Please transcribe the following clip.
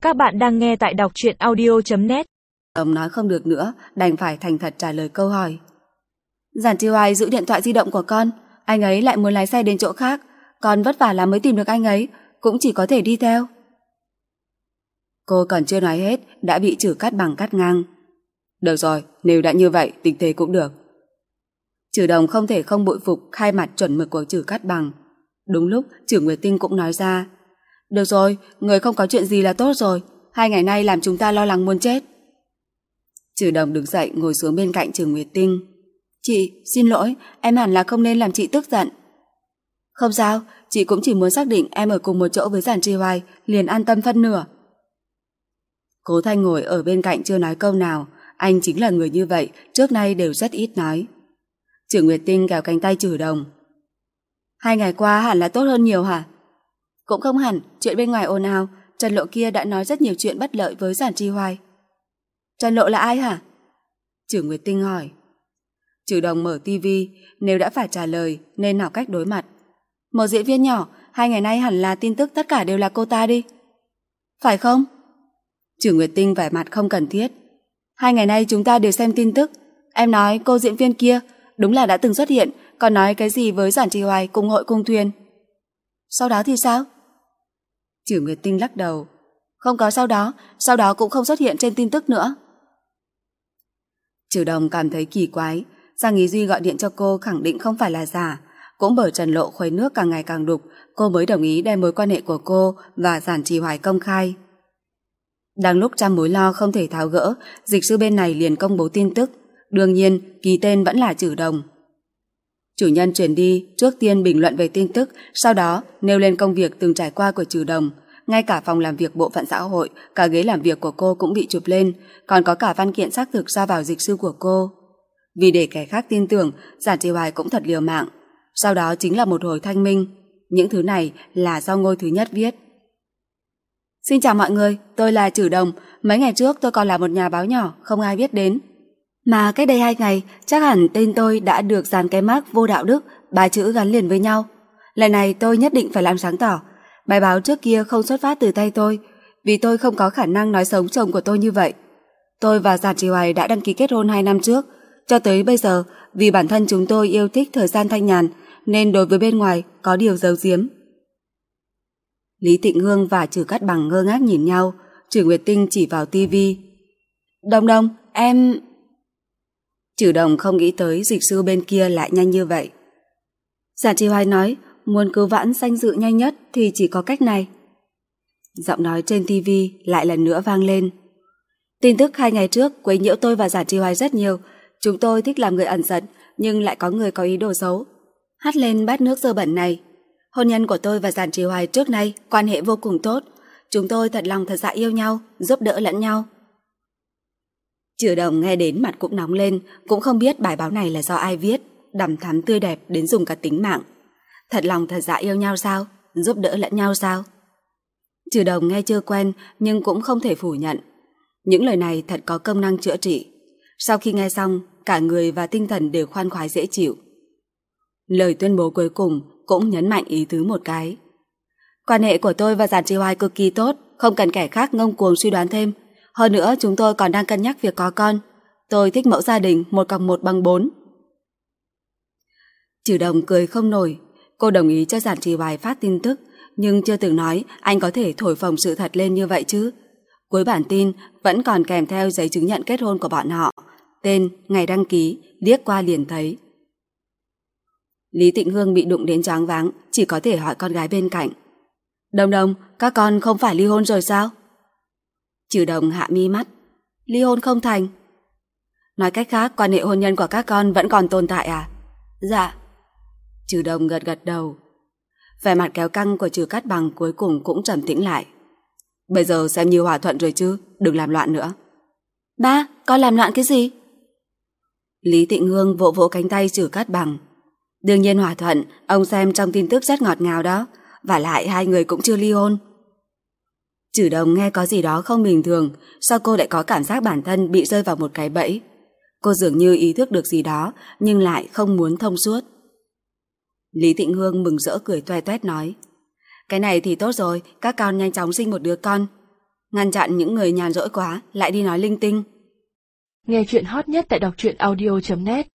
Các bạn đang nghe tại đọc truyện audio.net. Ông nói không được nữa, đành phải thành thật trả lời câu hỏi. Giản Chi Hoài giữ điện thoại di động của con, anh ấy lại muốn lái xe đến chỗ khác, con vất vả lắm mới tìm được anh ấy, cũng chỉ có thể đi theo. Cô còn chưa nói hết, đã bị Trử Cát Bằng cắt ngang. Được rồi, nếu đã như vậy, tình thế cũng được. Trử Đồng không thể không bội phục khai mặt chuẩn mực của Trử Cát Bằng. Đúng lúc, Trử Nguyệt Tinh cũng nói ra. Được rồi, người không có chuyện gì là tốt rồi, 2 ngày nay làm chúng ta lo lắng muốn chết. Trử Đồng đứng dậy ngồi xuống bên cạnh Trử Nguyệt Tinh. Chị, xin lỗi, em hẳn là không nên làm chị tức giận. Không sao, chị cũng chỉ muốn xác định em ở cùng một chỗ với Giản Chi Hoài, liền an tâm phân nửa. Cố Thanh ngồi ở bên cạnh chưa nói câu nào, anh chính là người như vậy, trước nay đều rất ít nói. Trử Nguyệt Tinh kéo cánh tay Trử Đồng. 2 ngày qua hẳn là tốt hơn nhiều hả? Cũng không hẳn, chuyện bên ngoài ồn ào, Trần Lộ kia đã nói rất nhiều chuyện bất lợi với Giản Chi Hoài. Trần Lộ là ai hả? Trử Nguyệt Tinh hỏi. Trử Đồng mở tivi, nếu đã phải trả lời nên học cách đối mặt. Một diễn viên nhỏ, 2 ngày nay hẳn là tin tức tất cả đều là cô ta đi. Phải không? Trử Nguyệt Tinh vẻ mặt không cần thiết. 2 ngày nay chúng ta đều xem tin tức. Em nói cô diễn viên kia đúng là đã từng xuất hiện, còn nói cái gì với Giản Chi Hoài cùng hội cùng thuyền. Sau đó thì sao? Trử Nguyệt Tinh lắc đầu. Không có sau đó cũng không xuất hiện trên tin tức nữa. Trử Đồng cảm thấy kỳ quái, Giang Ý Duy gọi điện cho cô khẳng định không phải là giả, cũng bởi Trần Lộ khuấy nước càng ngày càng đục, cô mới đồng ý đem mối quan hệ của cô và Giản Chi Hoài công khai. Đang lúc trăm mối lo không thể tháo gỡ, dịch sư bên này liền công bố tin tức, đương nhiên ký tên vẫn là Trử Đồng. Chủ nhân chuyển đi, trước tiên bình luận về tin tức, sau đó nêu lên công việc từng trải qua của Trử Đồng. Ngay cả phòng làm việc bộ phận xã hội, cả ghế làm việc của cô cũng bị chụp lên, còn có cả văn kiện xác thực ra vào dịch sư của cô. Vì để kẻ khác tin tưởng, Giản Chi Hoài cũng thật liều mạng. Sau đó chính là một hồi thanh minh. Những thứ này là do Ngôi Thứ Nhất viết. Xin chào mọi người, tôi là Trử Đồng. Mấy ngày trước tôi còn là một nhà báo nhỏ, không ai biết đến. Mà cách đây 2 ngày, chắc hẳn tên tôi đã được dán cái mác vô đạo đức, 3 chữ gắn liền với nhau. Lần này tôi nhất định phải làm sáng tỏ. Bài báo trước kia không xuất phát từ tay tôi, vì tôi không có khả năng nói sống chồng của tôi như vậy. Tôi và Giản Chi Hoài đã đăng ký kết hôn 2 năm trước. Cho tới bây giờ, vì bản thân chúng tôi yêu thích thời gian thanh nhàn, nên đối với bên ngoài có điều giấu giếm. Lý Tịnh Hương và Trử Cát Bằng ngơ ngác nhìn nhau. Trử Nguyệt Tinh chỉ vào tivi. Đồng, em... Trử Đồng không nghĩ tới dịch sư bên kia lại nhanh như vậy. Giản Chi Hoài nói, muốn cứu vãn danh dự nhanh nhất thì chỉ có cách này. Giọng nói trên tivi lại lần nữa vang lên. Tin tức 2 ngày trước quấy nhiễu tôi và Giản Chi Hoài rất nhiều. Chúng tôi thích làm người ẩn giật, nhưng lại có người có ý đồ xấu hắt lên bát nước dơ bẩn này. Hôn nhân của tôi và Giản Chi Hoài trước nay quan hệ vô cùng tốt. Chúng tôi thật lòng thật dạ yêu nhau, giúp đỡ lẫn nhau. Trử Đồng nghe đến mặt cũng nóng lên, cũng không biết bài báo này là do ai viết, đằm thắm tươi đẹp đến dùng cả tính mạng. Thật lòng thật dạ yêu nhau sao? Giúp đỡ lẫn nhau sao? Trử Đồng nghe chưa quen nhưng cũng không thể phủ nhận. Những lời này thật có công năng chữa trị. Sau khi nghe xong, cả người và tinh thần đều khoan khoái dễ chịu. Lời tuyên bố cuối cùng cũng nhấn mạnh ý tứ một cái. Quan hệ của tôi và Giản Chi Hoài cực kỳ tốt, không cần kẻ khác ngông cuồng suy đoán thêm. Hơn nữa chúng tôi còn đang cân nhắc việc có con. Tôi thích mẫu gia đình 1+1=4. Trử Đồng cười không nổi. Cô đồng ý cho Giản Chi Hoài phát tin tức, nhưng chưa từng nói anh có thể thổi phồng sự thật lên như vậy chứ. Cuối bản tin vẫn còn kèm theo giấy chứng nhận kết hôn của bọn họ, tên, ngày đăng ký, liếc qua liền thấy. Lý Tịnh Hương bị đụng đến choáng váng, chỉ có thể hỏi con gái bên cạnh. Đồng, các con không phải ly hôn rồi sao? Trử Đồng hạ mi mắt. Ly hôn không thành. Nói cách khác, quan hệ hôn nhân của các con vẫn còn tồn tại à? Dạ. Trử Đồng gật đầu. Vẻ mặt kéo căng của Trử Cát Bằng cuối cùng cũng trầm tĩnh lại. Bây giờ xem như hòa thuận rồi chứ, đừng làm loạn nữa. Ba, con làm loạn cái gì? Lý Tịnh Hương vỗ vỗ cánh tay Trử Cát Bằng. Đương nhiên hòa thuận, ông xem trong tin tức rất ngọt ngào đó, và lại 2 người cũng chưa ly hôn. Trử Đồng nghe có gì đó không bình thường, sao cô lại có cảm giác bản thân bị rơi vào một cái bẫy. Cô dường như ý thức được gì đó, nhưng lại không muốn thông suốt. Lý Tịnh Hương mừng rỡ cười toe toét nói. Cái này thì tốt rồi, các con nhanh chóng sinh một đứa con. ngăn chặn những người nhàn rỗi quá lại đi nói linh tinh. Nghe chuyện hot nhất tại đọc truyện audio.net